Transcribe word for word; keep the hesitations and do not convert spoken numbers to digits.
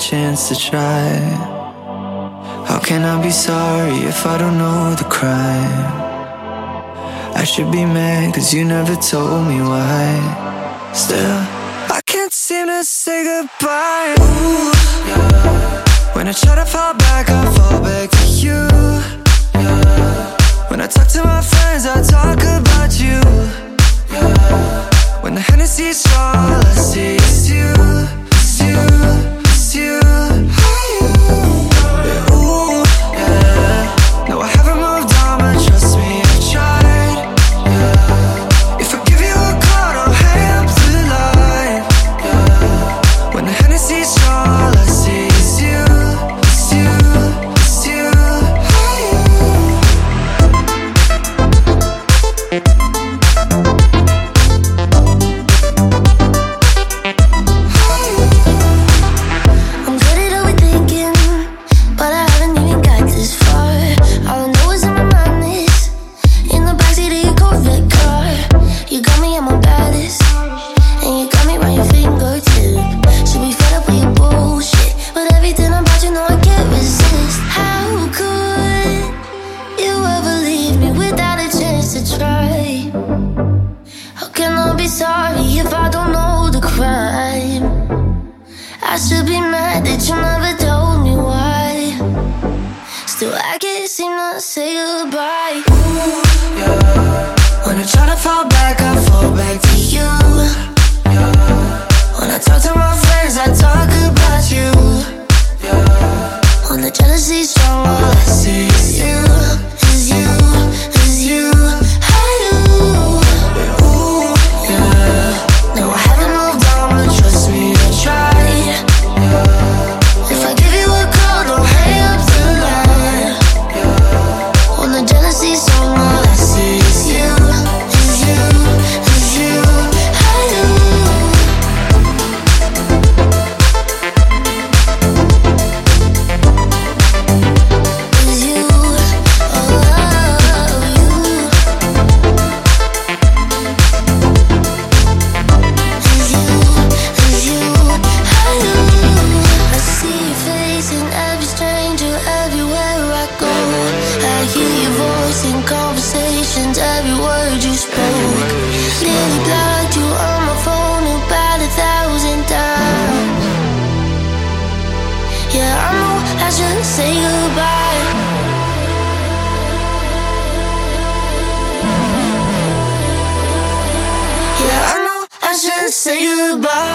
chance to try. How can I be sorry if I don't know the crime? I should be mad cause you never told me why. Still, I can't seem to say goodbye. Ooh, yeah. When I try to fall back, I fall back to you. Yeah. When I talk to my friends, I talk about you. Yeah. When the Hennessy's strong, all I see is you. It's you, it's you. Yeah, ooh, yeah. No, I haven't moved on, but trust me, I've tried. Yeah. If I give you a call, don't hang up the line. Yeah. When the Hennessy's strong, all I see is you. It's you, it's you. I'm good at overthinking, but I haven't even got this far. All I know is in my mind is in the backseat of your Corvette car. You got me at my baddest, and you got me right your fingertip. Should be fed up with your bullshit, but everything about you know I can't resist. How could you ever leave me without a chance to try? How can I be sorry if I don't know the crime? I should be mad that you never told me why. Still, I can't seem to say goodbye. Ooh, yeah. When I try to fall back, I fall back to you. Yeah. When I talk to my friends, I talk about you. Yeah. When the jealousy's strong, all I see is you. Is you, is you. I do. Ooh, yeah. No, I haven't moved on, but trust me, I tried. Yeah. If I give you a call, don't hang up the line. Yeah. When the jealousy's strong, all I see is you. Is you, is you. I do. Is you, oh, you. Is you, is you. I do. I see your face in every stranger, everywhere I go. I hear your voice in conversations, every word you spoke. Nearly blocked you on my phone about a thousand times. Yeah, I know I shouldn't say goodbye. Yeah, I know I shouldn't say goodbye.